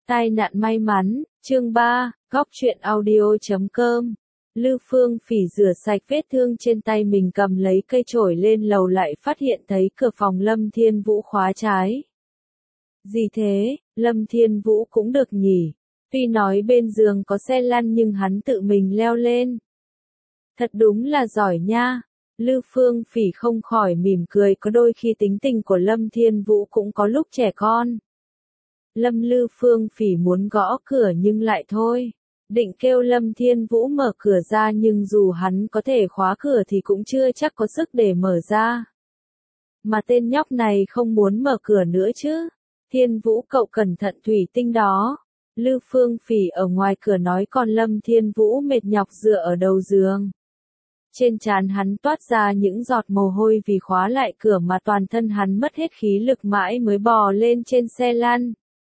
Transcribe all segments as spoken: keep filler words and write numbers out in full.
Tai nạn may mắn, chương ba, góc truyện audio chấm com. Lư Phương Phỉ rửa sạch vết thương trên tay mình, cầm lấy cây chổi lên lầu, lại phát hiện thấy cửa phòng Lâm Thiên Vũ khóa trái. Gì thế, Lâm Thiên Vũ cũng được nhỉ? Tuy nói bên giường có xe lăn nhưng hắn tự mình leo lên. Thật đúng là giỏi nha. Lư Phương Phỉ không khỏi mỉm cười, có đôi khi tính tình của Lâm Thiên Vũ cũng có lúc trẻ con. Lâm Lư Phương Phỉ muốn gõ cửa nhưng lại thôi. Định kêu Lâm Thiên Vũ mở cửa ra, nhưng dù hắn có thể khóa cửa thì cũng chưa chắc có sức để mở ra. Mà tên nhóc này không muốn mở cửa nữa chứ. Thiên Vũ cậu cẩn thận thủy tinh đó. Lư Phương Phỉ ở ngoài cửa nói, còn Lâm Thiên Vũ mệt nhọc dựa ở đầu giường. Trên trán hắn toát ra những giọt mồ hôi vì khóa lại cửa mà toàn thân hắn mất hết khí lực mãi mới bò lên trên xe lăn.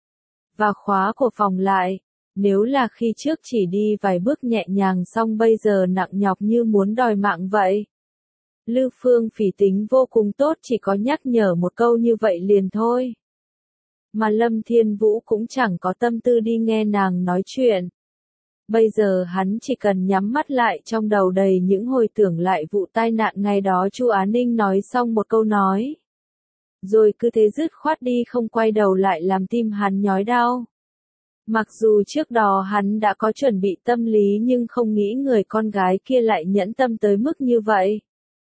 Và khóa của phòng lại. Nếu là khi trước chỉ đi vài bước nhẹ nhàng, xong bây giờ nặng nhọc như muốn đòi mạng vậy. Lư Phương Phỉ tính vô cùng tốt, chỉ có nhắc nhở một câu như vậy liền thôi. Mà Lâm Thiên Vũ cũng chẳng có tâm tư đi nghe nàng nói chuyện. Bây giờ hắn chỉ cần nhắm mắt lại, trong đầu đầy những hồi tưởng lại vụ tai nạn ngày đó Chu Á Ninh nói xong một câu nói. Rồi cứ thế dứt khoát đi, không quay đầu lại, làm tim hắn nhói đau. Mặc dù trước đó hắn đã có chuẩn bị tâm lý, nhưng không nghĩ người con gái kia lại nhẫn tâm tới mức như vậy.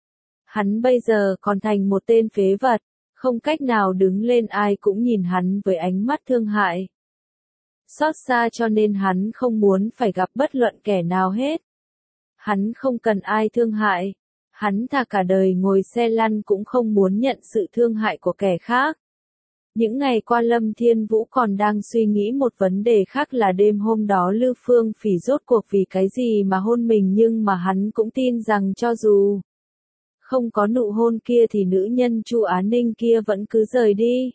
Hắn bây giờ còn thành một tên phế vật, không cách nào đứng lên, ai cũng nhìn hắn với ánh mắt thương hại. Xót xa, cho nên hắn không muốn phải gặp bất luận kẻ nào hết. Hắn không cần ai thương hại. Hắn thà cả đời ngồi xe lăn cũng không muốn nhận sự thương hại của kẻ khác. Những ngày qua Lâm Thiên Vũ còn đang suy nghĩ một vấn đề khác, là đêm hôm đó Lư Phương Phỉ rốt cuộc vì cái gì mà hôn mình, nhưng mà hắn cũng tin rằng cho dù không có nụ hôn kia thì nữ nhân Chu Á Ninh kia vẫn cứ rời đi.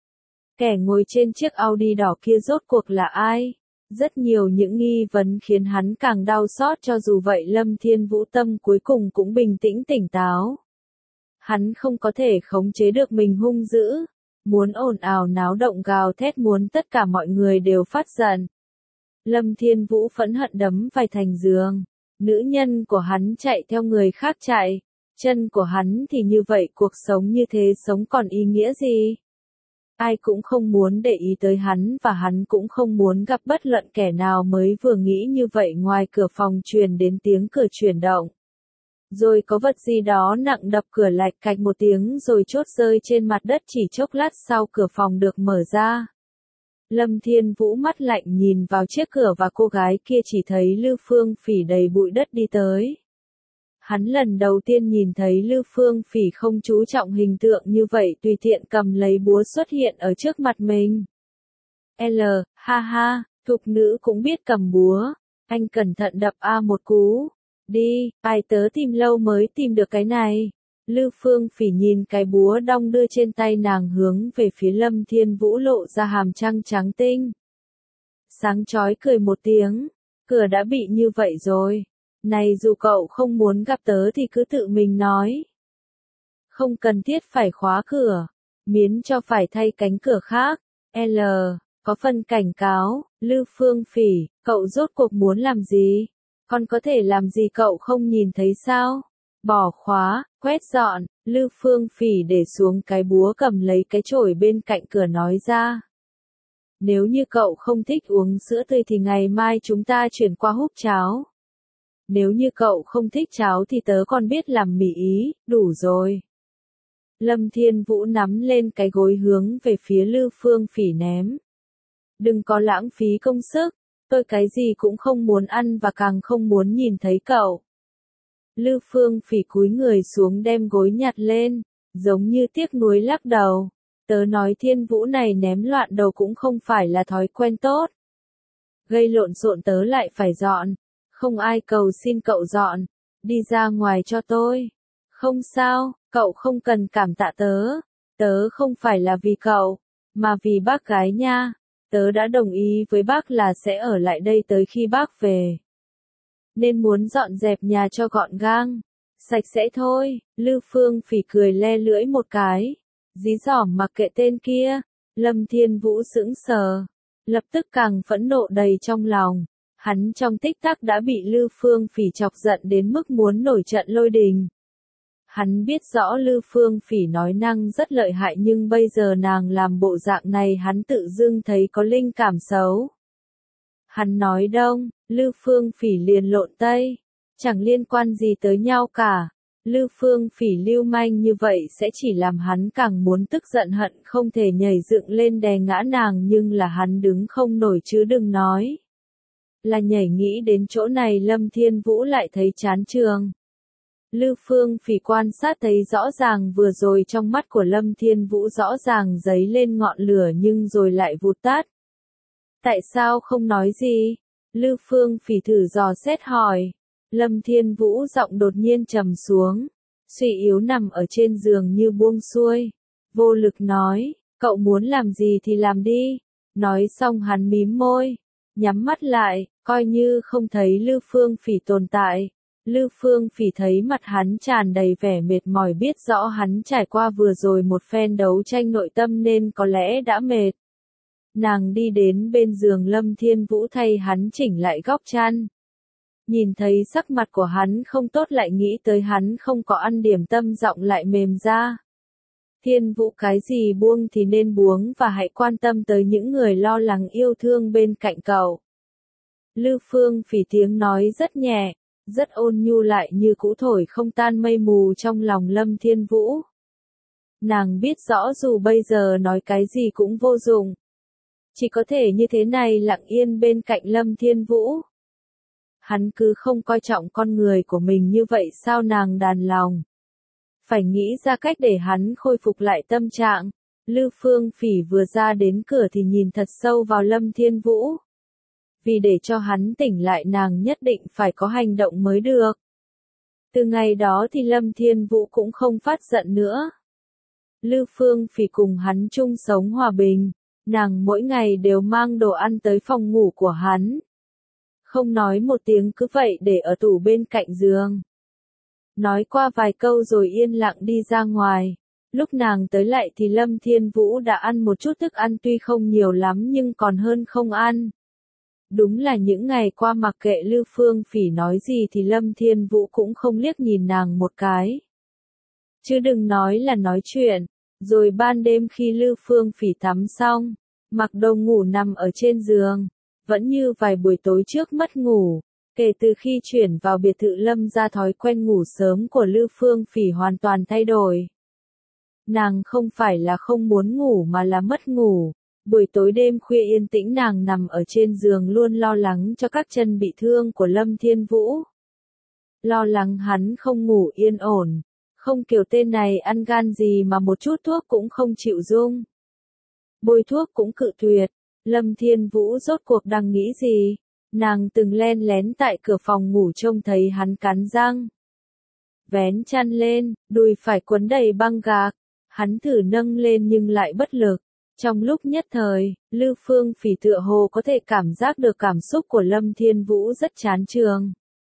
Kẻ ngồi trên chiếc Audi đỏ kia rốt cuộc là ai? Rất nhiều những nghi vấn khiến hắn càng đau xót, cho dù vậy Lâm Thiên Vũ tâm cuối cùng cũng bình tĩnh tỉnh táo. Hắn không có thể khống chế được mình hung dữ, muốn ồn ào náo động gào thét, muốn tất cả mọi người đều phát giận. Lâm Thiên Vũ phẫn hận đấm vài thành giường. Nữ nhân của hắn chạy theo người khác chạy, chân của hắn thì như vậy, cuộc sống như thế sống còn ý nghĩa gì? Ai cũng không muốn để ý tới hắn, và hắn cũng không muốn gặp bất luận kẻ nào. Mới vừa nghĩ như vậy, ngoài cửa phòng truyền đến tiếng cửa chuyển động. Rồi có vật gì đó nặng đập cửa, lạch cạch một tiếng, rồi chốt rơi trên mặt đất. Chỉ chốc lát sau cửa phòng được mở ra. Lâm Thiên Vũ mắt lạnh nhìn vào chiếc cửa và cô gái kia, chỉ thấy Lư Phương Phỉ đầy bụi đất đi tới. Hắn lần đầu tiên nhìn thấy Lư Phương Phỉ không chú trọng hình tượng như vậy, tùy tiện cầm lấy búa xuất hiện ở trước mặt mình. L, ha ha, thục nữ cũng biết cầm búa. Anh cẩn thận đập A một cú. Đi, ai tớ tìm lâu mới tìm được cái này. Lư Phương Phỉ nhìn cái búa đong đưa trên tay nàng, hướng về phía Lâm Thiên Vũ, lộ ra hàm răng trắng tinh. Sáng chói cười một tiếng. Cửa đã bị như vậy rồi. Này, dù cậu không muốn gặp tớ thì cứ tự mình nói. Không cần thiết phải khóa cửa. Miễn cho phải thay cánh cửa khác. L, có phần cảnh cáo. Lư Phương Phỉ, cậu rốt cuộc muốn làm gì? Còn có thể làm gì cậu không nhìn thấy sao? Bỏ khóa, quét dọn. Lư Phương Phỉ để xuống cái búa, cầm lấy cái chổi bên cạnh cửa nói ra. Nếu như cậu không thích uống sữa tươi thì ngày mai chúng ta chuyển qua húp cháo. Nếu như cậu không thích cháo thì tớ còn biết làm mì ý, đủ rồi. Lâm Thiên Vũ nắm lên cái gối hướng về phía Lư Phương Phỉ ném. Đừng có lãng phí công sức, tôi cái gì cũng không muốn ăn và càng không muốn nhìn thấy cậu. Lư Phương Phỉ cúi người xuống đem gối nhặt lên, giống như tiếc nuối lắc đầu. Tớ nói Thiên Vũ này ném loạn đầu cũng không phải là thói quen tốt. Gây lộn xộn tớ lại phải dọn. Không ai cầu xin cậu dọn, đi ra ngoài cho tôi. Không sao, cậu không cần cảm tạ tớ. Tớ không phải là vì cậu, mà vì bác gái nha. Tớ đã đồng ý với bác là sẽ ở lại đây tới khi bác về. Nên muốn dọn dẹp nhà cho gọn gàng, sạch sẽ thôi. Lư Phương Phỉ cười le lưỡi một cái. Dí dỏm mặc kệ tên kia. Lâm Thiên Vũ sững sờ. lập tức càng phẫn nộ đầy trong lòng. Hắn trong tích tắc đã bị Lư Phương Phỉ chọc giận đến mức muốn nổi trận lôi đình. Hắn biết rõ Lư Phương Phỉ nói năng rất lợi hại nhưng bây giờ nàng làm bộ dạng này hắn tự dưng thấy có linh cảm xấu. Hắn nói đông, Lư Phương Phỉ liền lộn tây, chẳng liên quan gì tới nhau cả. Lư Phương Phỉ lưu manh như vậy sẽ chỉ làm hắn càng muốn tức giận hận không thể nhảy dựng lên đè ngã nàng nhưng là hắn đứng không nổi chứ đừng nói. Là nhảy nghĩ đến chỗ này Lâm Thiên Vũ lại thấy chán trường. Lư Phương Phỉ quan sát thấy rõ ràng vừa rồi trong mắt của Lâm Thiên Vũ rõ ràng giấy lên ngọn lửa nhưng rồi lại vụt tắt. Tại sao không nói gì? Lư Phương Phỉ thử dò xét hỏi. Lâm Thiên Vũ giọng đột nhiên trầm xuống, suy yếu nằm ở trên giường như buông xuôi, vô lực nói, cậu muốn làm gì thì làm đi. Nói xong hắn mím môi, nhắm mắt lại, coi như không thấy Lư Phương Phỉ tồn tại. Lư Phương Phỉ thấy mặt hắn tràn đầy vẻ mệt mỏi biết rõ hắn trải qua vừa rồi một phen đấu tranh nội tâm nên có lẽ đã mệt. Nàng đi đến bên giường Lâm Thiên Vũ thay hắn chỉnh lại góc chăn. Nhìn thấy sắc mặt của hắn không tốt lại nghĩ tới hắn không có ăn điểm tâm giọng lại mềm ra. Thiên Vũ cái gì buông thì nên buông và hãy quan tâm tới những người lo lắng yêu thương bên cạnh cậu. Lư Phương Phỉ tiếng nói rất nhẹ, rất ôn nhu lại như cũ thổi không tan mây mù trong lòng Lâm Thiên Vũ. Nàng biết rõ dù bây giờ nói cái gì cũng vô dụng. Chỉ có thể như thế này lặng yên bên cạnh Lâm Thiên Vũ. Hắn cứ không coi trọng con người của mình như vậy sao nàng đàn lòng. Phải nghĩ ra cách để hắn khôi phục lại tâm trạng. Lư Phương Phỉ vừa ra đến cửa thì nhìn thật sâu vào Lâm Thiên Vũ. Vì để cho hắn tỉnh lại nàng nhất định phải có hành động mới được. Từ ngày đó thì Lâm Thiên Vũ cũng không phát giận nữa. Lư Phương Phỉ cùng hắn chung sống hòa bình. Nàng mỗi ngày đều mang đồ ăn tới phòng ngủ của hắn. Không nói một tiếng cứ vậy để ở tủ bên cạnh giường. Nói qua vài câu rồi yên lặng đi ra ngoài. Lúc nàng tới lại thì Lâm Thiên Vũ đã ăn một chút thức ăn tuy không nhiều lắm nhưng còn hơn không ăn. Đúng là những ngày qua mặc kệ Lư Phương Phỉ nói gì thì Lâm Thiên Vũ cũng không liếc nhìn nàng một cái. Chứ đừng nói là nói chuyện. Rồi ban đêm khi Lư Phương Phỉ tắm xong, mặc đồ ngủ nằm ở trên giường, vẫn như vài buổi tối trước mất ngủ. Kể từ khi chuyển vào biệt thự Lâm gia thói quen ngủ sớm của Lư Phương Phỉ hoàn toàn thay đổi. Nàng không phải là không muốn ngủ mà là mất ngủ. Buổi tối đêm khuya yên tĩnh nàng nằm ở trên giường luôn lo lắng cho các chân bị thương của Lâm Thiên Vũ. Lo lắng hắn không ngủ yên ổn. Không kiểu tên này ăn gan gì mà một chút thuốc cũng không chịu dung. Bôi thuốc cũng cự tuyệt. Lâm Thiên Vũ rốt cuộc đang nghĩ gì? Nàng từng len lén tại cửa phòng ngủ trông thấy hắn cắn răng. Vén chăn lên, đùi phải quấn đầy băng gạc. Hắn thử nâng lên nhưng lại bất lực. Trong lúc nhất thời, Lư Phương Phỉ tựa hồ có thể cảm giác được cảm xúc của Lâm Thiên Vũ rất chán trường.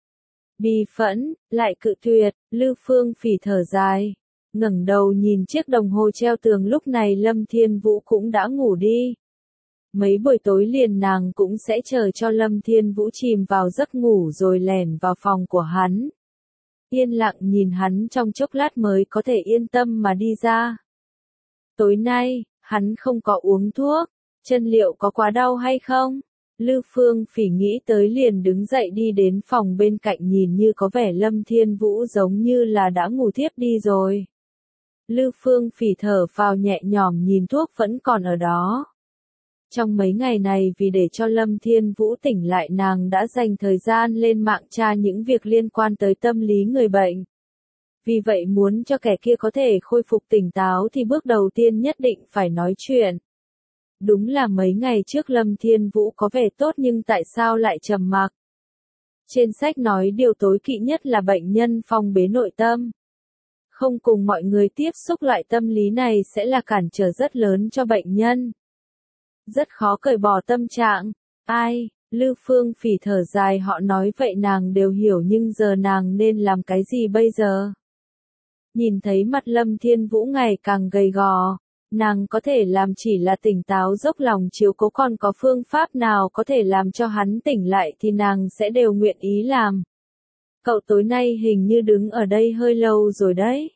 Bi phẫn, lại cự tuyệt, Lư Phương Phỉ thở dài. Ngẩng đầu nhìn chiếc đồng hồ treo tường lúc này Lâm Thiên Vũ cũng đã ngủ đi. Mấy buổi tối liền nàng cũng sẽ chờ cho Lâm Thiên Vũ chìm vào giấc ngủ rồi lẻn vào phòng của hắn. Yên lặng nhìn hắn trong chốc lát mới có thể yên tâm mà đi ra. Tối nay, hắn không có uống thuốc, chân liệu có quá đau hay không? Lư Phương Phỉ nghĩ tới liền đứng dậy đi đến phòng bên cạnh nhìn như có vẻ Lâm Thiên Vũ giống như là đã ngủ thiếp đi rồi. Lư Phương Phỉ thở phào nhẹ nhõm nhìn thuốc vẫn còn ở đó. Trong mấy ngày này vì để cho Lâm Thiên Vũ tỉnh lại nàng đã dành thời gian lên mạng tra những việc liên quan tới tâm lý người bệnh. Vì vậy muốn cho kẻ kia có thể khôi phục tỉnh táo thì bước đầu tiên nhất định phải nói chuyện. Đúng là mấy ngày trước Lâm Thiên Vũ có vẻ tốt nhưng tại sao lại trầm mặc? Trên sách nói điều tối kỵ nhất là bệnh nhân phong bế nội tâm. Không cùng mọi người tiếp xúc loại tâm lý này sẽ là cản trở rất lớn cho bệnh nhân. Rất khó cởi bỏ tâm trạng. Ai, Lư Phương Phỉ thở dài họ nói vậy nàng đều hiểu nhưng giờ nàng nên làm cái gì bây giờ? Nhìn thấy mặt Lâm Thiên Vũ ngày càng gầy gò, Nàng có thể làm chỉ là tỉnh táo dốc lòng chiếu cố, còn có phương pháp nào có thể làm cho hắn tỉnh lại thì nàng sẽ đều nguyện ý làm. Cậu tối nay hình như đứng ở đây hơi lâu rồi đấy.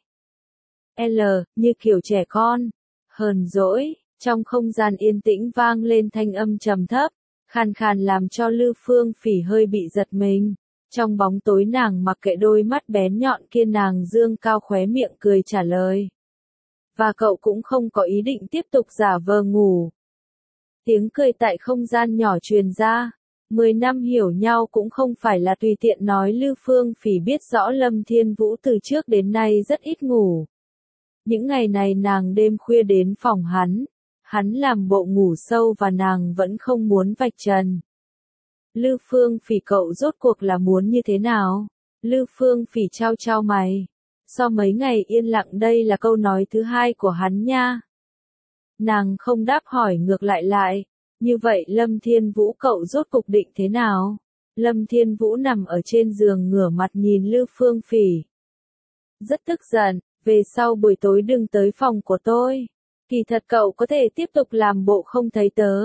L, như kiểu trẻ con. Hờn dỗi, trong không gian yên tĩnh vang lên thanh âm trầm thấp, khàn khàn làm cho Lư Phương Phỉ hơi bị giật mình. Trong bóng tối nàng mặc kệ đôi mắt bén nhọn kia, nàng dương cao khóe miệng cười trả lời. Và cậu cũng không có ý định tiếp tục giả vờ ngủ. Tiếng cười tại không gian nhỏ truyền ra. Mười năm hiểu nhau cũng không phải là tùy tiện nói. Lư Phương Phỉ biết rõ Lâm Thiên Vũ từ trước đến nay rất ít ngủ. Những ngày này nàng đêm khuya đến phòng hắn. Hắn làm bộ ngủ sâu và nàng vẫn không muốn vạch trần. Lư Phương Phỉ, cậu rốt cuộc là muốn như thế nào? Lư Phương Phỉ trao trao mày. Sau mấy ngày yên lặng, đây là câu nói thứ hai của hắn nha. Nàng không đáp, hỏi ngược lại lại. Như vậy Lâm Thiên Vũ cậu rốt cục định thế nào? Lâm Thiên Vũ nằm ở trên giường ngửa mặt nhìn Lư Phương Phỉ. Rất tức giận, về sau buổi tối đừng tới phòng của tôi. Kỳ thật cậu có thể tiếp tục làm bộ không thấy tớ.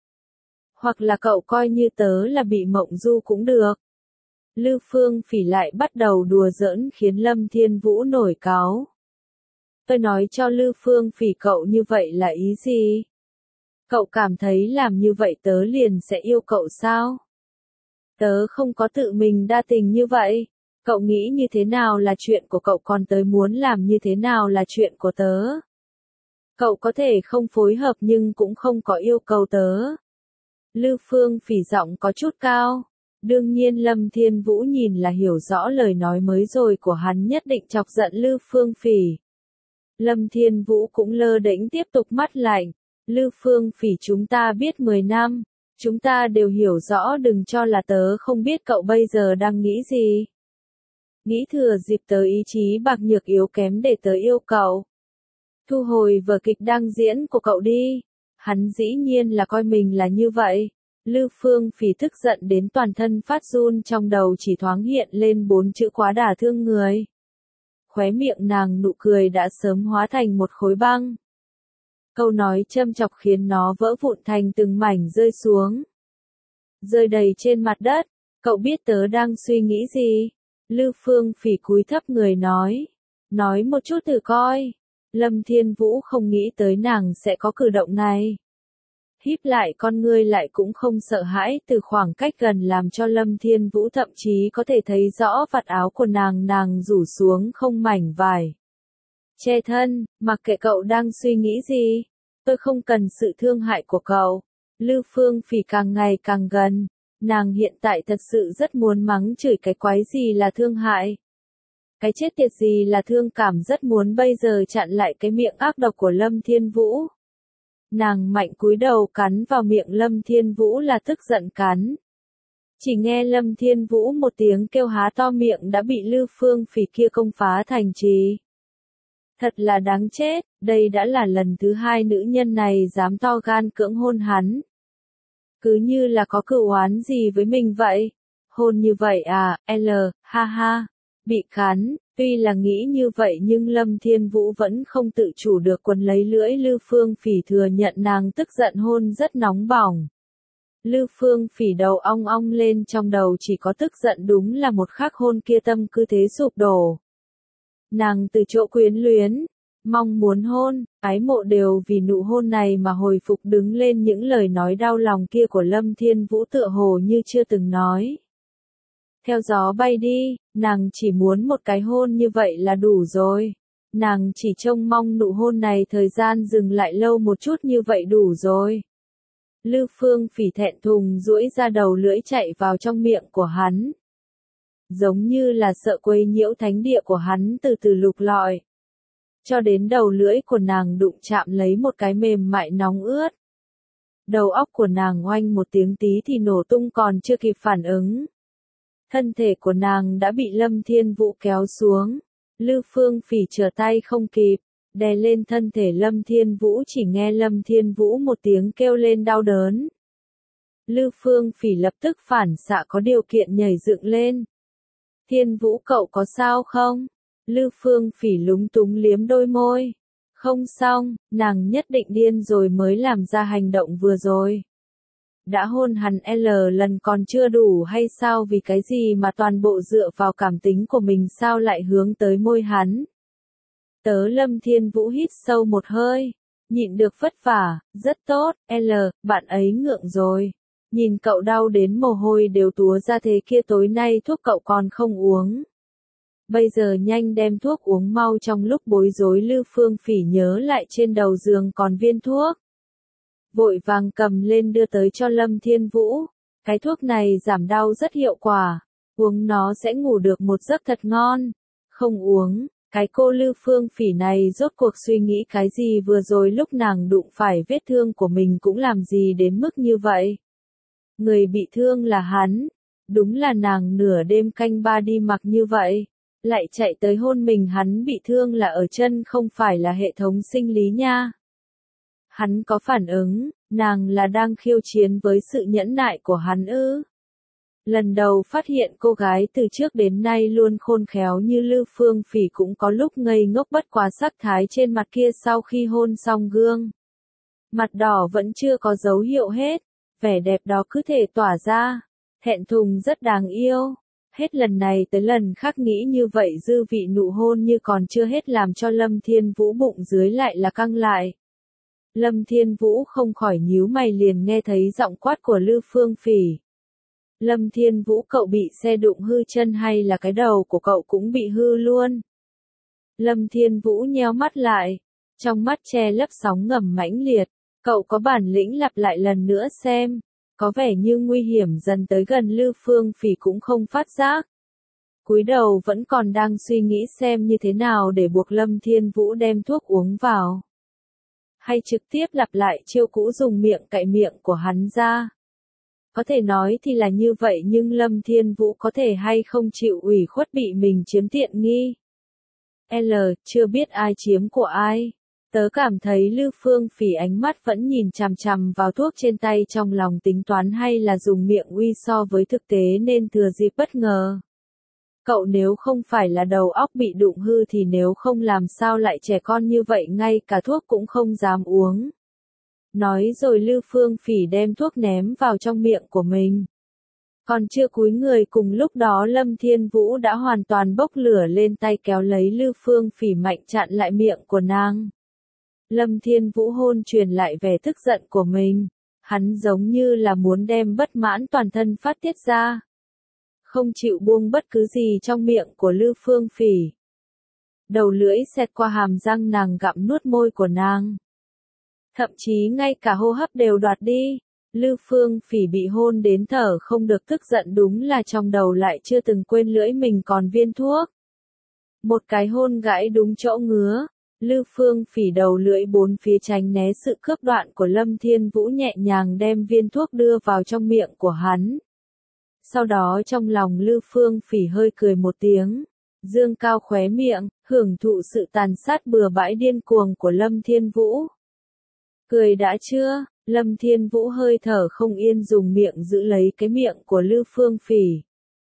Hoặc là cậu coi như tớ là bị mộng du cũng được. Lư Phương Phỉ lại bắt đầu đùa giỡn khiến Lâm Thiên Vũ nổi cáu. Tôi nói cho Lư Phương Phỉ, cậu như vậy là ý gì? Cậu cảm thấy làm như vậy tớ liền sẽ yêu cậu sao? Tớ không có tự mình đa tình như vậy. Cậu nghĩ như thế nào là chuyện của cậu, còn tớ muốn làm như thế nào là chuyện của tớ. Cậu có thể không phối hợp nhưng cũng không có yêu cầu tớ. Lư Phương Phỉ giọng có chút cao. Đương nhiên Lâm Thiên Vũ nhìn là hiểu rõ lời nói mới rồi của hắn nhất định chọc giận Lư Phương Phỉ. Lâm Thiên Vũ cũng lơ đễnh tiếp tục mắt lạnh. Lư Phương Phỉ, chúng ta biết mười năm. Chúng ta đều hiểu rõ, đừng cho là tớ không biết cậu bây giờ đang nghĩ gì. Nghĩ thừa dịp tớ ý chí bạc nhược yếu kém để tớ yêu cậu. Thu hồi vở kịch đang diễn của cậu đi. Hắn dĩ nhiên là coi mình là như vậy. Lư Phương Phỉ tức giận đến toàn thân phát run, trong đầu chỉ thoáng hiện lên bốn chữ quá đả thương người. Khóe miệng nàng nụ cười đã sớm hóa thành một khối băng. Câu nói châm chọc khiến nó vỡ vụn thành từng mảnh rơi xuống. Rơi đầy trên mặt đất. Cậu biết tớ đang suy nghĩ gì? Lư Phương Phỉ cúi thấp người nói. Nói một chút thử coi. Lâm Thiên Vũ không nghĩ tới nàng sẽ có cử động này. Híp lại con ngươi lại cũng không sợ hãi, từ khoảng cách gần làm cho Lâm Thiên Vũ thậm chí có thể thấy rõ vạt áo của nàng, nàng rủ xuống không mảnh vải. Che thân, mặc kệ cậu đang suy nghĩ gì, tôi không cần sự thương hại của cậu. Lư Phương Phỉ càng ngày càng gần, nàng hiện tại thật sự rất muốn mắng chửi cái quái gì là thương hại. Cái chết tiệt gì là thương cảm, rất muốn bây giờ chặn lại cái miệng ác độc của Lâm Thiên Vũ. Nàng mạnh cúi đầu cắn vào miệng Lâm Thiên Vũ là tức giận cắn. Chỉ nghe Lâm Thiên Vũ một tiếng kêu há to miệng đã bị Lư Phương Phỉ kia công phá thành trì. Thật là đáng chết, đây đã là lần thứ hai nữ nhân này dám to gan cưỡng hôn hắn. Cứ như là có cửu oán gì với mình vậy. Hôn như vậy à, L, ha ha. Bị cắn, tuy là nghĩ như vậy nhưng Lâm Thiên Vũ vẫn không tự chủ được quấn lấy lưỡi Lư Phương Phỉ, thừa nhận nàng tức giận hôn rất nóng bỏng. Lư Phương Phỉ đầu ong ong lên, trong đầu chỉ có tức giận, đúng là một khắc hôn kia tâm cứ thế sụp đổ. Nàng từ chỗ quyến luyến, mong muốn hôn, ái mộ đều vì nụ hôn này mà hồi phục, đứng lên những lời nói đau lòng kia của Lâm Thiên Vũ tựa hồ như chưa từng nói. Theo gió bay đi, nàng chỉ muốn một cái hôn như vậy là đủ rồi. Nàng chỉ trông mong nụ hôn này thời gian dừng lại lâu một chút, như vậy đủ rồi. Lư Phương Phỉ thẹn thùng duỗi ra đầu lưỡi chạy vào trong miệng của hắn. Giống như là sợ quấy nhiễu thánh địa của hắn, từ từ lục lọi. Cho đến đầu lưỡi của nàng đụng chạm lấy một cái mềm mại nóng ướt. Đầu óc của nàng oanh một tiếng tí thì nổ tung, còn chưa kịp phản ứng. Thân thể của nàng đã bị Lâm Thiên Vũ kéo xuống. Lư Phương Phỉ trở tay không kịp, đè lên thân thể Lâm Thiên Vũ, chỉ nghe Lâm Thiên Vũ một tiếng kêu lên đau đớn. Lư Phương Phỉ lập tức phản xạ có điều kiện nhảy dựng lên. Thiên Vũ, cậu có sao không? Lư Phương Phỉ lúng túng liếm đôi môi. Không xong, nàng nhất định điên rồi mới làm ra hành động vừa rồi. Đã hôn hắn L lần còn chưa đủ hay sao, vì cái gì mà toàn bộ dựa vào cảm tính của mình sao lại hướng tới môi hắn. Tớ Lâm Thiên Vũ hít sâu một hơi, nhịn được vất vả, rất tốt, L, bạn ấy ngượng rồi. Nhìn cậu đau đến mồ hôi đều túa ra thế kia, tối nay thuốc cậu còn không uống. Bây giờ nhanh đem thuốc uống mau. Trong lúc bối rối Lư Phương Phỉ nhớ lại trên đầu giường còn viên thuốc. Vội vàng cầm lên đưa tới cho Lâm Thiên Vũ. Cái thuốc này giảm đau rất hiệu quả. Uống nó sẽ ngủ được một giấc thật ngon. Không uống, cái cô Lư Phương Phỉ này rốt cuộc suy nghĩ cái gì, vừa rồi lúc nàng đụng phải vết thương của mình cũng làm gì đến mức như vậy. Người bị thương là hắn. Đúng là nàng nửa đêm canh ba đi mặc như vậy. Lại chạy tới hôn mình, hắn bị thương là ở chân không phải là hệ thống sinh lý nha. Hắn có phản ứng, nàng là đang khiêu chiến với sự nhẫn nại của hắn ư. Lần đầu phát hiện cô gái từ trước đến nay luôn khôn khéo như Lư Phương Phỉ cũng có lúc ngây ngốc, bất quá sắc thái trên mặt kia sau khi hôn xong gương. Mặt đỏ vẫn chưa có dấu hiệu hết, vẻ đẹp đó cứ thể tỏa ra, thẹn thùng rất đáng yêu. Hết lần này tới lần khác nghĩ như vậy, dư vị nụ hôn như còn chưa hết làm cho Lâm Thiên Vũ bụng dưới lại là căng lại. Lâm Thiên Vũ không khỏi nhíu mày, liền nghe thấy giọng quát của Lư Phương Phỉ. Lâm Thiên Vũ, cậu bị xe đụng hư chân hay là cái đầu của cậu cũng bị hư luôn? Lâm Thiên Vũ nheo mắt lại, trong mắt che lấp sóng ngầm mãnh liệt. Cậu có bản lĩnh lặp lại lần nữa xem. Có vẻ như nguy hiểm dần tới gần, Lư Phương Phỉ cũng không phát giác. Cúi đầu vẫn còn đang suy nghĩ xem như thế nào để buộc Lâm Thiên Vũ đem thuốc uống vào. Hay trực tiếp lặp lại chiêu cũ dùng miệng cạy miệng của hắn ra. Có thể nói thì là như vậy, nhưng Lâm Thiên Vũ có thể hay không chịu ủy khuất bị mình chiếm tiện nghi. L, chưa biết ai chiếm của ai. Tớ cảm thấy Lư Phương Phỉ ánh mắt vẫn nhìn chằm chằm vào thuốc trên tay, trong lòng tính toán hay là dùng miệng uy so với thực tế nên thừa dịp bất ngờ. Cậu nếu không phải là đầu óc bị đụng hư thì nếu không làm sao lại trẻ con như vậy, ngay cả thuốc cũng không dám uống. Nói rồi Lư Phương Phỉ đem thuốc ném vào trong miệng của mình. Còn chưa cúi người, cùng lúc đó Lâm Thiên Vũ đã hoàn toàn bốc lửa lên, tay kéo lấy Lư Phương Phỉ mạnh chặn lại miệng của nàng. Lâm Thiên Vũ hôn truyền lại vẻ tức giận của mình. Hắn giống như là muốn đem bất mãn toàn thân phát tiết ra. Không chịu buông bất cứ gì trong miệng của Lư Phương Phỉ. Đầu lưỡi xẹt qua hàm răng nàng, gặm nuốt môi của nàng. Thậm chí ngay cả hô hấp đều đoạt đi. Lư Phương Phỉ bị hôn đến thở không được, tức giận đúng là trong đầu lại chưa từng quên lưỡi mình còn viên thuốc. Một cái hôn gãi đúng chỗ ngứa. Lư Phương Phỉ đầu lưỡi bốn phía tránh né sự cướp đoạn của Lâm Thiên Vũ, nhẹ nhàng đem viên thuốc đưa vào trong miệng của hắn. Sau đó trong lòng Lư Phương Phỉ hơi cười một tiếng, dương cao khóe miệng, hưởng thụ sự tàn sát bừa bãi điên cuồng của Lâm Thiên Vũ. Cười đã chưa? Lâm Thiên Vũ hơi thở không yên, dùng miệng giữ lấy cái miệng của Lư Phương Phỉ.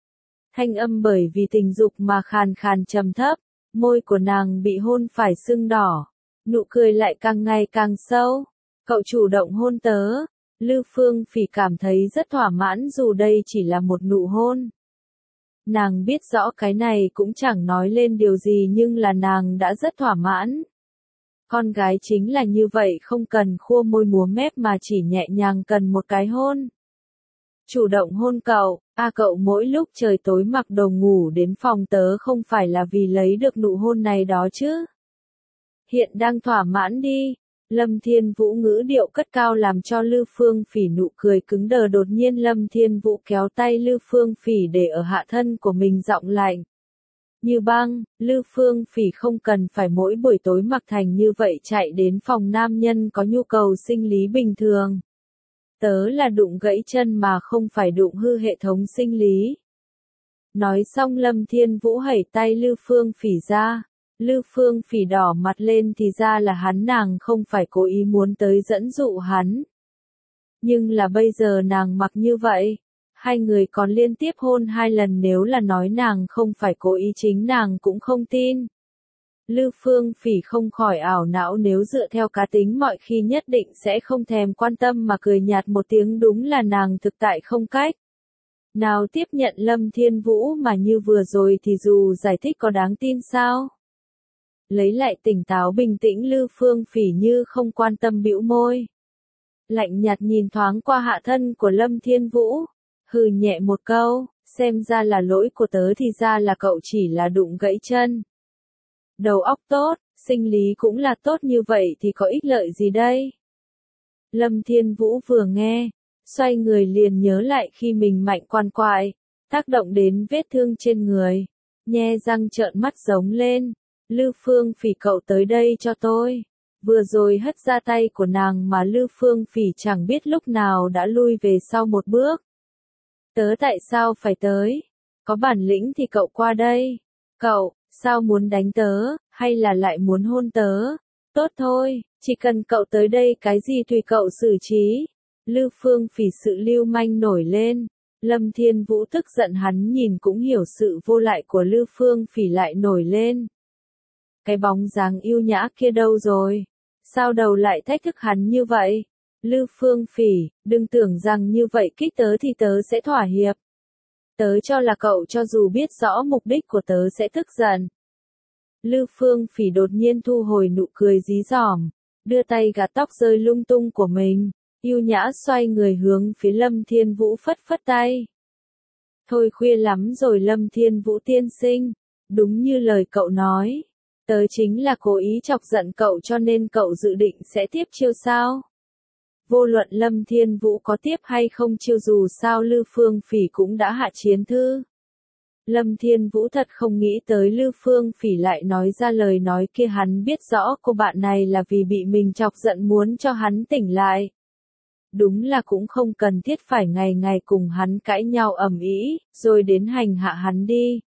Thanh âm bởi vì tình dục mà khàn khàn trầm thấp, môi của nàng bị hôn phải sưng đỏ, nụ cười lại càng ngày càng sâu. Cậu chủ động hôn tớ. Lư Phương Phỉ cảm thấy rất thỏa mãn dù đây chỉ là một nụ hôn. Nàng biết rõ cái này cũng chẳng nói lên điều gì, nhưng là nàng đã rất thỏa mãn. Con gái chính là như vậy, không cần khua môi múa mép mà chỉ nhẹ nhàng cần một cái hôn. Chủ động hôn cậu, à cậu mỗi lúc trời tối mặc đồ ngủ đến phòng tớ không phải là vì lấy được nụ hôn này đó chứ. Hiện đang thỏa mãn đi. Lâm Thiên Vũ ngữ điệu cất cao làm cho Lư Phương Phỉ nụ cười cứng đờ. Đột nhiên Lâm Thiên Vũ kéo tay Lư Phương Phỉ để ở hạ thân của mình, giọng lạnh như băng. Lư Phương Phỉ không cần phải mỗi buổi tối mặc thành như vậy chạy đến phòng nam nhân có nhu cầu sinh lý bình thường. Tớ là đụng gãy chân mà không phải đụng hư hệ thống sinh lý. Nói xong Lâm Thiên Vũ hẩy tay Lư Phương Phỉ ra. Lư Phương Phỉ đỏ mặt lên, thì ra là hắn, nàng không phải cố ý muốn tới dẫn dụ hắn. Nhưng là bây giờ nàng mặc như vậy, hai người còn liên tiếp hôn hai lần, nếu là nói nàng không phải cố ý chính nàng cũng không tin. Lư Phương Phỉ không khỏi ảo não nếu dựa theo cá tính mọi khi nhất định sẽ không thèm quan tâm mà cười nhạt một tiếng, đúng là nàng thực tại không cách nào tiếp nhận Lâm Thiên Vũ mà như vừa rồi thì dù giải thích có đáng tin sao? Lấy lại tỉnh táo bình tĩnh, Lư Phương Phỉ như không quan tâm bĩu môi. Lạnh nhạt nhìn thoáng qua hạ thân của Lâm Thiên Vũ, hừ nhẹ một câu, xem ra là lỗi của tớ, thì ra là cậu chỉ là đụng gãy chân. Đầu óc tốt, sinh lý cũng là tốt, như vậy thì có ích lợi gì đây? Lâm Thiên Vũ vừa nghe, xoay người liền nhớ lại khi mình mạnh quan quại, tác động đến vết thương trên người, nhe răng trợn mắt giống lên. Lư Phương Phỉ, cậu tới đây cho tôi. Vừa rồi hất ra tay của nàng mà Lư Phương Phỉ chẳng biết lúc nào đã lui về sau một bước. Tớ tại sao phải tới? Có bản lĩnh thì cậu qua đây. Cậu, sao muốn đánh tớ, hay là lại muốn hôn tớ? Tốt thôi, chỉ cần cậu tới đây cái gì tùy cậu xử trí. Lư Phương Phỉ sự lưu manh nổi lên. Lâm Thiên Vũ tức giận, hắn nhìn cũng hiểu sự vô lại của Lư Phương Phỉ lại nổi lên. Cái bóng dáng yêu nhã kia đâu rồi? Sao đầu lại thách thức hắn như vậy? Lư Phương Phỉ, đừng tưởng rằng như vậy kích tớ thì tớ sẽ thỏa hiệp. Tớ cho là cậu cho dù biết rõ mục đích của tớ sẽ tức giận. Lư Phương Phỉ đột nhiên thu hồi nụ cười dí dỏm, đưa tay gạt tóc rơi lung tung của mình, yêu nhã xoay người hướng phía Lâm Thiên Vũ phất phất tay. Thôi khuya lắm rồi Lâm Thiên Vũ tiên sinh, đúng như lời cậu nói. Tớ chính là cố ý chọc giận cậu cho nên cậu dự định sẽ tiếp chiêu sao? Vô luận Lâm Thiên Vũ có tiếp hay không chiêu, dù sao Lư Phương Phỉ cũng đã hạ chiến thư. Lâm Thiên Vũ thật không nghĩ tới Lư Phương Phỉ lại nói ra lời nói kia, hắn biết rõ cô bạn này là vì bị mình chọc giận muốn cho hắn tỉnh lại. Đúng là cũng không cần thiết phải ngày ngày cùng hắn cãi nhau ầm ĩ, rồi đến hành hạ hắn đi.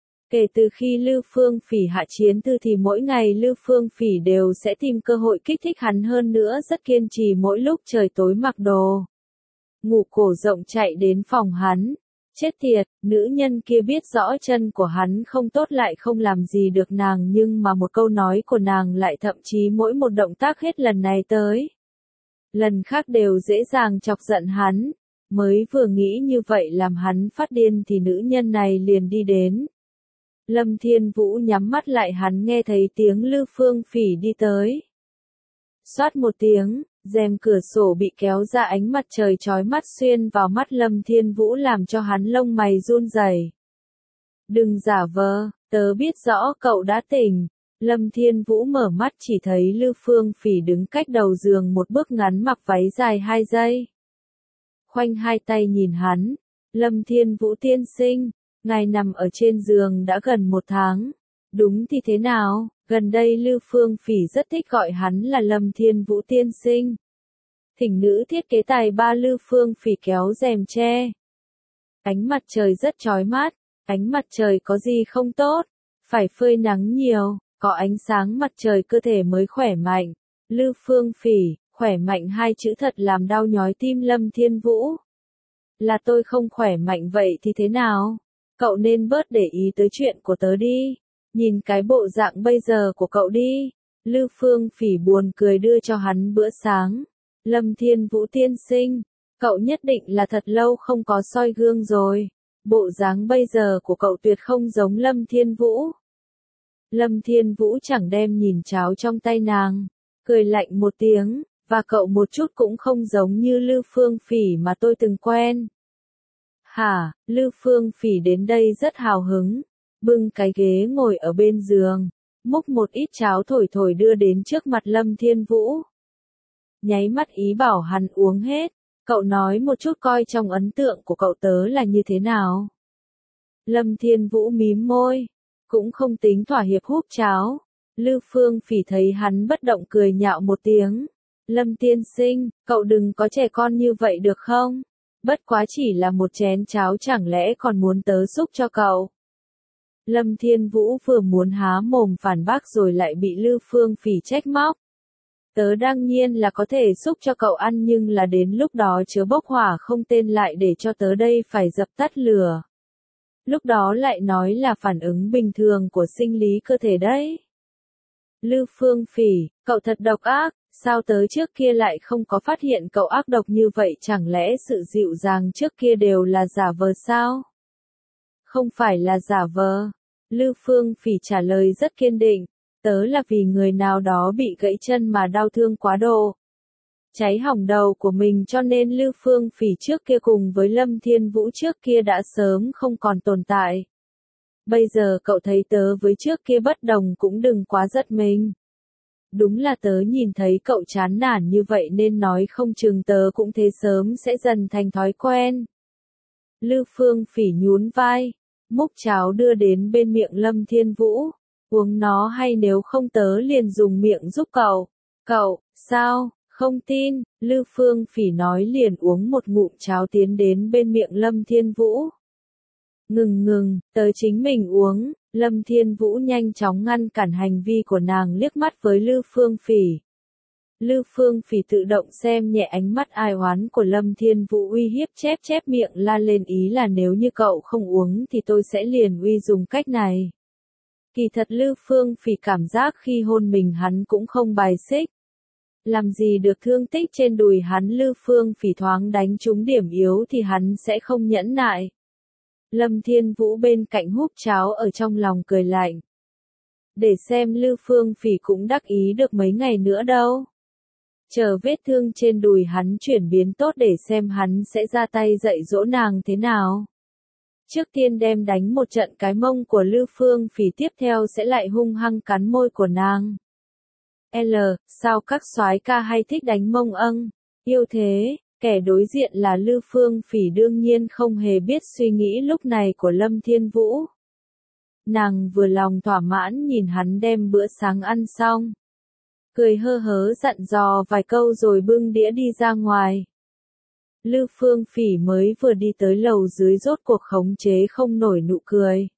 Kể từ khi Lư Phương Phỉ hạ chiến thư thì mỗi ngày Lư Phương Phỉ đều sẽ tìm cơ hội kích thích hắn, hơn nữa rất kiên trì, mỗi lúc trời tối mặc đồ ngủ cổ rộng chạy đến phòng hắn. Chết tiệt, nữ nhân kia biết rõ chân của hắn không tốt lại không làm gì được nàng, nhưng mà một câu nói của nàng lại thậm chí mỗi một động tác hết lần này tới lần khác đều dễ dàng chọc giận hắn. Mới vừa nghĩ như vậy làm hắn phát điên thì nữ nhân này liền đi đến. Lâm Thiên Vũ nhắm mắt lại, hắn nghe thấy tiếng Lư Phương Phỉ đi tới. Xoát một tiếng, rèm cửa sổ bị kéo ra, ánh mặt trời chói mắt xuyên vào mắt Lâm Thiên Vũ làm cho hắn lông mày run rẩy. Đừng giả vờ, tớ biết rõ cậu đã tỉnh. Lâm Thiên Vũ mở mắt chỉ thấy Lư Phương Phỉ đứng cách đầu giường một bước ngắn, mặc váy dài hai giây. Khoanh hai tay nhìn hắn. Lâm Thiên Vũ tiên sinh, ngài nằm ở trên giường đã gần một tháng. Đúng thì thế nào? Gần đây Lư Phương Phỉ rất thích gọi hắn là Lâm Thiên Vũ tiên sinh. Thỉnh nữ thiết kế tài ba Lư Phương Phỉ kéo rèm che. Ánh mặt trời rất chói mắt. Ánh mặt trời có gì không tốt? Phải phơi nắng nhiều, có ánh sáng mặt trời cơ thể mới khỏe mạnh. Lư Phương Phỉ, khỏe mạnh hai chữ thật làm đau nhói tim Lâm Thiên Vũ. Là tôi không khỏe mạnh vậy thì thế nào? Cậu nên bớt để ý tới chuyện của tớ đi. Nhìn cái bộ dạng bây giờ của cậu đi. Lư Phương Phỉ buồn cười đưa cho hắn bữa sáng. Lâm Thiên Vũ tiên sinh, cậu nhất định là thật lâu không có soi gương rồi. Bộ dáng bây giờ của cậu tuyệt không giống Lâm Thiên Vũ. Lâm Thiên Vũ chẳng đem nhìn cháo trong tay nàng, cười lạnh một tiếng, và cậu một chút cũng không giống như Lư Phương Phỉ mà tôi từng quen. Hả, Lư Phương Phỉ đến đây rất hào hứng, bưng cái ghế ngồi ở bên giường, múc một ít cháo thổi thổi đưa đến trước mặt Lâm Thiên Vũ. Nháy mắt ý bảo hắn uống hết, cậu nói một chút coi trong ấn tượng của cậu tớ là như thế nào. Lâm Thiên Vũ mím môi, cũng không tính thỏa hiệp húp cháo. Lư Phương Phỉ thấy hắn bất động cười nhạo một tiếng. Lâm tiên sinh, cậu đừng có trẻ con như vậy được không? Bất quá chỉ là một chén cháo chẳng lẽ còn muốn tớ xúc cho cậu? Lâm Thiên Vũ vừa muốn há mồm phản bác rồi lại bị Lư Phương Phỉ trách móc. Tớ đương nhiên là có thể xúc cho cậu ăn, nhưng là đến lúc đó chớ bốc hỏa không tên lại để cho tớ đây phải dập tắt lửa. Lúc đó lại nói là phản ứng bình thường của sinh lý cơ thể đấy. Lư Phương Phỉ, cậu thật độc ác, sao tới trước kia lại không có phát hiện cậu ác độc như vậy, chẳng lẽ sự dịu dàng trước kia đều là giả vờ sao? Không phải là giả vờ. Lư Phương Phỉ trả lời rất kiên định, tớ là vì người nào đó bị gãy chân mà đau thương quá độ. Cháy hỏng đầu của mình cho nên Lư Phương Phỉ trước kia cùng với Lâm Thiên Vũ trước kia đã sớm không còn tồn tại. Bây giờ cậu thấy tớ với trước kia bất đồng cũng đừng quá giật mình. Đúng là tớ nhìn thấy cậu chán nản như vậy nên nói không chừng tớ cũng thế sớm sẽ dần thành thói quen. Lư Phương Phỉ nhún vai, múc cháo đưa đến bên miệng Lâm Thiên Vũ, uống nó hay nếu không tớ liền dùng miệng giúp cậu. Cậu, sao, không tin, Lư Phương Phỉ nói liền uống một ngụm cháo tiến đến bên miệng Lâm Thiên Vũ. Ngừng ngừng, tớ chính mình uống, Lâm Thiên Vũ nhanh chóng ngăn cản hành vi của nàng liếc mắt với Lư Phương Phỉ. Lư Phương Phỉ tự động xem nhẹ ánh mắt ai oán của Lâm Thiên Vũ uy hiếp chép chép miệng la lên ý là nếu như cậu không uống thì tôi sẽ liền uy dùng cách này. Kỳ thật Lư Phương Phỉ cảm giác khi hôn mình hắn cũng không bài xích. Làm gì được thương tích trên đùi hắn Lư Phương Phỉ thoáng đánh trúng điểm yếu thì hắn sẽ không nhẫn nại. Lâm Thiên Vũ bên cạnh húp cháo ở trong lòng cười lạnh. Để xem Lư Phương Phỉ cũng đắc ý được mấy ngày nữa đâu. Chờ vết thương trên đùi hắn chuyển biến tốt để xem hắn sẽ ra tay dạy dỗ nàng thế nào. Trước tiên đem đánh một trận cái mông của Lư Phương Phỉ, tiếp theo sẽ lại hung hăng cắn môi của nàng. L, sao các soái ca hay thích đánh mông âng? Yêu thế, kẻ đối diện là Lư Phương Phỉ đương nhiên không hề biết suy nghĩ lúc này của Lâm Thiên Vũ. Nàng vừa lòng thỏa mãn nhìn hắn đem bữa sáng ăn xong. Cười hơ hớ dặn dò vài câu rồi bưng đĩa đi ra ngoài. Lư Phương Phỉ mới vừa đi tới lầu dưới rốt cuộc khống chế không nổi nụ cười.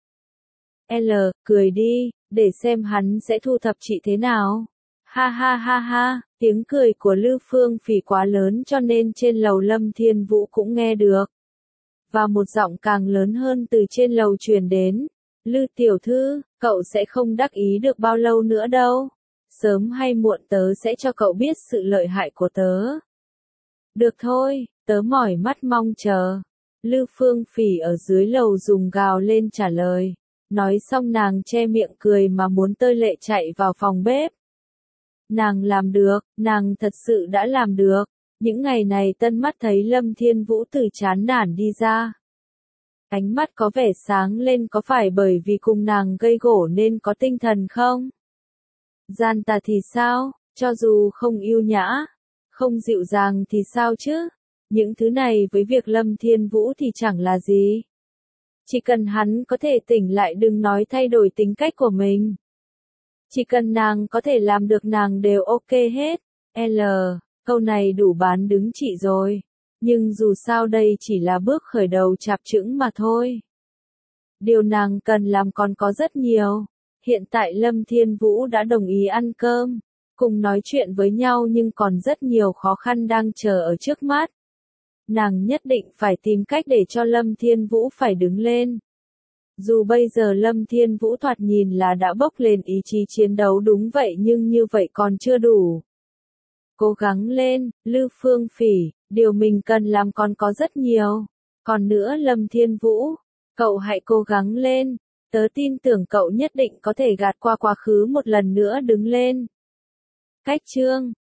L, cười đi, để xem hắn sẽ thu thập chị thế nào. Ha ha ha ha, tiếng cười của Lư Phương Phỉ quá lớn cho nên trên lầu Lâm Thiên Vũ cũng nghe được. Và một giọng càng lớn hơn từ trên lầu truyền đến. Lư tiểu thư, cậu sẽ không đắc ý được bao lâu nữa đâu. Sớm hay muộn tớ sẽ cho cậu biết sự lợi hại của tớ. Được thôi, tớ mỏi mắt mong chờ. Lư Phương Phỉ ở dưới lầu dùng gào lên trả lời. Nói xong nàng che miệng cười mà muốn tơi lệ chạy vào phòng bếp. Nàng làm được, nàng thật sự đã làm được. Những ngày này tân mắt thấy Lâm Thiên Vũ từ chán nản đi ra. Ánh mắt có vẻ sáng lên, có phải bởi vì cùng nàng gây gổ nên có tinh thần không? Gian tà thì sao, cho dù không yêu nhã, không dịu dàng thì sao chứ? Những thứ này với việc Lâm Thiên Vũ thì chẳng là gì. Chỉ cần hắn có thể tỉnh lại, đừng nói thay đổi tính cách của mình. Chỉ cần nàng có thể làm được nàng đều ok hết. L, câu này đủ bán đứng chị rồi. Nhưng dù sao đây chỉ là bước khởi đầu chạp chững mà thôi. Điều nàng cần làm còn có rất nhiều. Hiện tại Lâm Thiên Vũ đã đồng ý ăn cơm, cùng nói chuyện với nhau nhưng còn rất nhiều khó khăn đang chờ ở trước mắt. Nàng nhất định phải tìm cách để cho Lâm Thiên Vũ phải đứng lên. Dù bây giờ Lâm Thiên Vũ thoạt nhìn là đã bốc lên ý chí chiến đấu đúng vậy nhưng như vậy còn chưa đủ. Cố gắng lên, Lư Phương Phỉ, điều mình cần làm còn có rất nhiều. Còn nữa Lâm Thiên Vũ, cậu hãy cố gắng lên. Tớ tin tưởng cậu nhất định có thể gạt qua quá khứ một lần nữa đứng lên. Cách chương